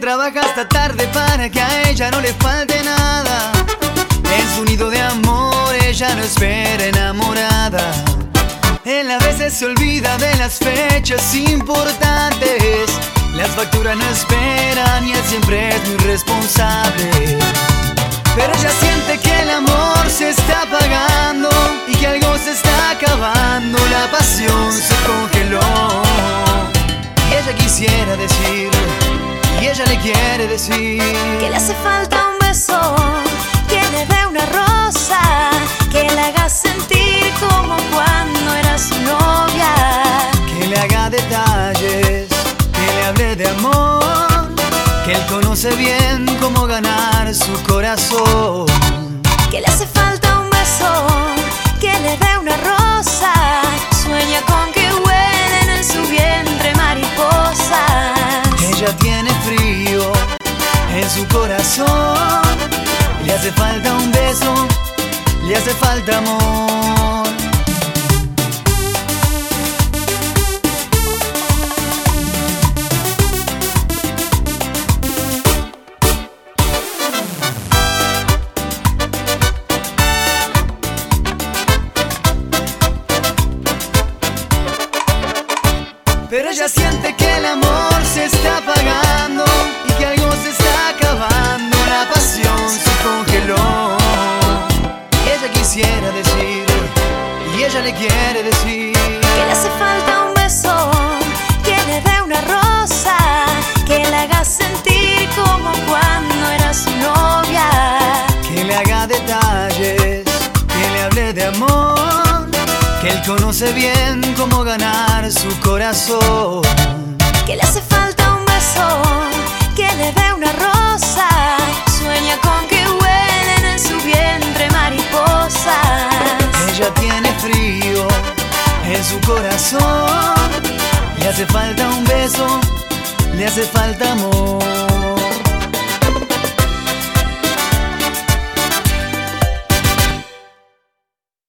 trabaja hasta tarde para que a ella no le falte nada. En su nido de amor ella no espera enamorada. Él a veces se olvida de las fechas importantes. Las facturas no esperan y él siempre es muy responsable. Pero ella siente que el amor se está apagando y que algo se está acabando. La pasión se congeló y ella quisiera decir, y ella le quiere decir que le hace falta un beso, que le dé una rosa, que le haga sentir como cuando era su novia, que le haga detalles, que le hable de amor, que él conoce bien cómo ganar su corazón. que le hace falta un beso, que le dé una rosa, sueña con que huelen en su vientre mariposas. Ella tiene frío en su corazón, le hace falta un beso, le hace falta amor. Pero ella siente que el amor se está apagando y que algo se está acabando. La pasión se congeló y ella quisiera decir, y ella le quiere decir que le hace falta un beso, que le dé una rosa, que le haga sentir como cuando era su novia, que le haga detalles, que le hable de amor, que él conoce bien cómo ganar su corazón. que le hace falta un beso, que le dé una rosa, sueña con que huelen en su vientre mariposas. Ella tiene frío en su corazón, le hace falta un beso, le hace falta amor.